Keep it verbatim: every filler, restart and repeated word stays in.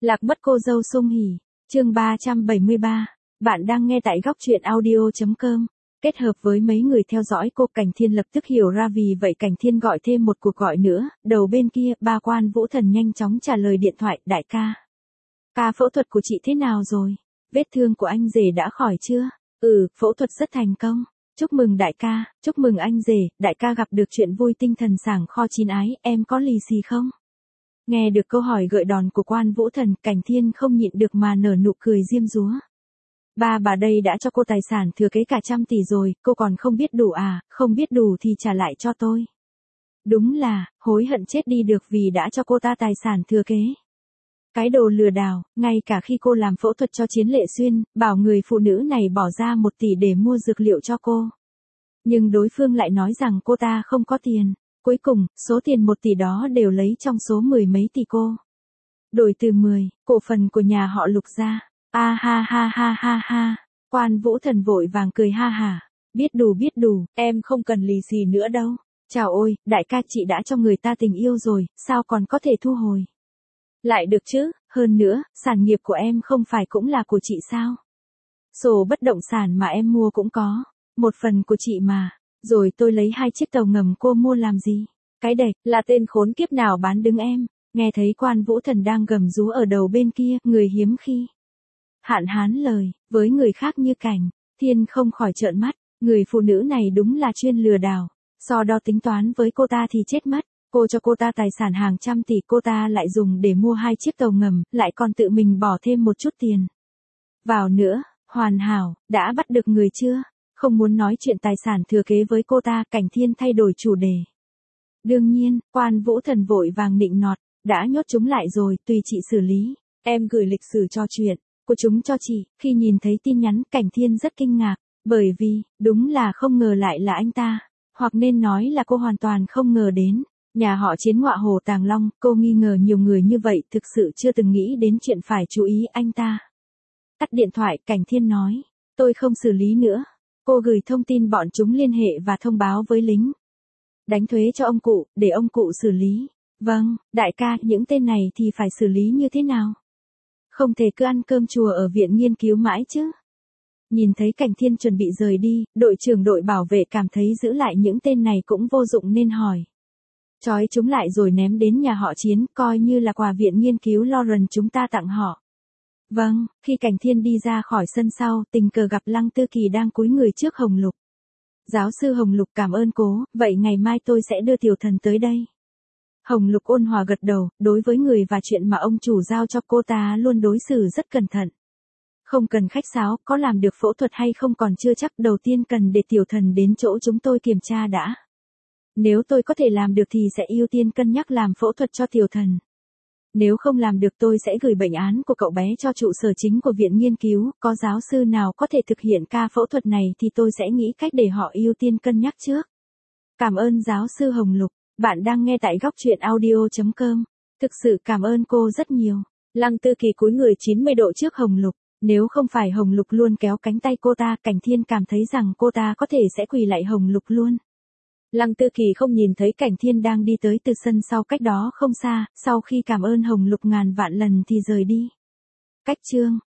Lạc mất cô dâu Sung Hỉ, chương ba trăm bảy mươi ba. Bạn đang nghe tại góc truyện audio chấm com. Kết hợp với mấy người theo dõi cô, Cảnh Thiên lập tức hiểu ra, vì vậy Cảnh Thiên gọi thêm một cuộc gọi nữa. Đầu bên kia, ba Quan Vũ Thần nhanh chóng trả lời điện thoại. Đại ca, ca phẫu thuật của chị thế nào rồi? Vết thương của anh rể đã khỏi chưa? Ừ, phẫu thuật rất thành công. Chúc mừng đại ca, chúc mừng anh rể, đại ca gặp được chuyện vui, tinh thần sảng kho chín ái, em có lì xì không? Nghe được câu hỏi gợi đòn của Quan Vũ Thần, Cảnh Thiên không nhịn được mà nở nụ cười diêm dúa. Ba bà đây đã cho cô tài sản thừa kế cả trăm tỷ rồi, cô còn không biết đủ à? Không biết đủ thì trả lại cho tôi. Đúng là, hối hận chết đi được vì đã cho cô ta tài sản thừa kế. Cái đồ lừa đảo, ngay cả khi cô làm phẫu thuật cho Chiến Lệ Xuyên, bảo người phụ nữ này bỏ ra một tỷ để mua dược liệu cho cô. Nhưng đối phương lại nói rằng cô ta không có tiền. Cuối cùng, số tiền một tỷ đó đều lấy trong số mười mấy tỷ cô. Đổi từ mười, cổ phần của nhà họ Lục ra. A ha ha ha ha ha. Quan Vũ Thần vội vàng cười ha hả. Biết đủ biết đủ, em không cần lì xì nữa đâu. Chào ôi, đại ca, chị đã cho người ta tình yêu rồi, sao còn có thể thu hồi? Lại được chứ, hơn nữa, sản nghiệp của em không phải cũng là của chị sao? Sổ bất động sản mà em mua cũng có. Một phần của chị mà. Rồi tôi lấy hai chiếc tàu ngầm cô mua làm gì? Cái đệch, là tên khốn kiếp nào bán đứng em? Nghe thấy Quan Vũ Thần đang gầm rú ở đầu bên kia, người hiếm khi hạn hán lời, với người khác như Cảnh Thiên không khỏi trợn mắt, người phụ nữ này đúng là chuyên lừa đảo, so đo tính toán với cô ta thì chết mất. Cô cho cô ta tài sản hàng trăm tỷ, cô ta lại dùng để mua hai chiếc tàu ngầm, lại còn tự mình bỏ thêm một chút tiền vào nữa, hoàn hảo. Đã bắt được người chưa? Không muốn nói chuyện tài sản thừa kế với cô ta, Cảnh Thiên thay đổi chủ đề. Đương nhiên, Quan Vũ Thần vội vàng nịnh nọt, đã nhốt chúng lại rồi, tùy chị xử lý. Em gửi lịch sử trò chuyện của chúng cho chị. Khi nhìn thấy tin nhắn, Cảnh Thiên rất kinh ngạc, bởi vì, đúng là không ngờ lại là anh ta, hoặc nên nói là cô hoàn toàn không ngờ đến. Nhà họ Chiến ngọa hồ Tàng Long, cô nghi ngờ nhiều người như vậy, thực sự chưa từng nghĩ đến chuyện phải chú ý anh ta. Tắt điện thoại, Cảnh Thiên nói, tôi không xử lý nữa. Cô gửi thông tin bọn chúng liên hệ và thông báo với lính đánh thuế cho ông cụ, để ông cụ xử lý. Vâng, đại ca, những tên này thì phải xử lý như thế nào? Không thể cứ ăn cơm chùa ở viện nghiên cứu mãi chứ. Nhìn thấy Cảnh Thiên chuẩn bị rời đi, đội trưởng đội bảo vệ cảm thấy giữ lại những tên này cũng vô dụng nên hỏi. Trói chúng lại rồi ném đến nhà họ Chiến, coi như là quà viện nghiên cứu Lauren chúng ta tặng họ. Vâng, khi Cảnh Thiên đi ra khỏi sân sau, tình cờ gặp Lăng Tư Kỳ đang cúi người trước Hồng Lục. Giáo sư Hồng Lục, cảm ơn cố, vậy ngày mai tôi sẽ đưa tiểu thần tới đây. Hồng Lục ôn hòa gật đầu, đối với người và chuyện mà ông chủ giao cho cô ta luôn đối xử rất cẩn thận. Không cần khách sáo, có làm được phẫu thuật hay không còn chưa chắc, đầu tiên cần để tiểu thần đến chỗ chúng tôi kiểm tra đã. Nếu tôi có thể làm được thì sẽ ưu tiên cân nhắc làm phẫu thuật cho tiểu thần. Nếu không làm được tôi sẽ gửi bệnh án của cậu bé cho trụ sở chính của viện nghiên cứu, có giáo sư nào có thể thực hiện ca phẫu thuật này thì tôi sẽ nghĩ cách để họ ưu tiên cân nhắc trước. Cảm ơn giáo sư Hồng Lục, bạn đang nghe tại góc truyện audio chấm com. Thực sự cảm ơn cô rất nhiều. Lăng Tư Kỳ cúi người chín mươi độ trước Hồng Lục, nếu không phải Hồng Lục luôn kéo cánh tay cô ta, Cảnh Thiên cảm thấy rằng cô ta có thể sẽ quỳ lại Hồng Lục luôn. Lăng Tư Kỳ không nhìn thấy Cảnh Thiên đang đi tới từ sân sau cách đó không xa, sau khi cảm ơn Hồng Lục ngàn vạn lần thì rời đi. Cách chương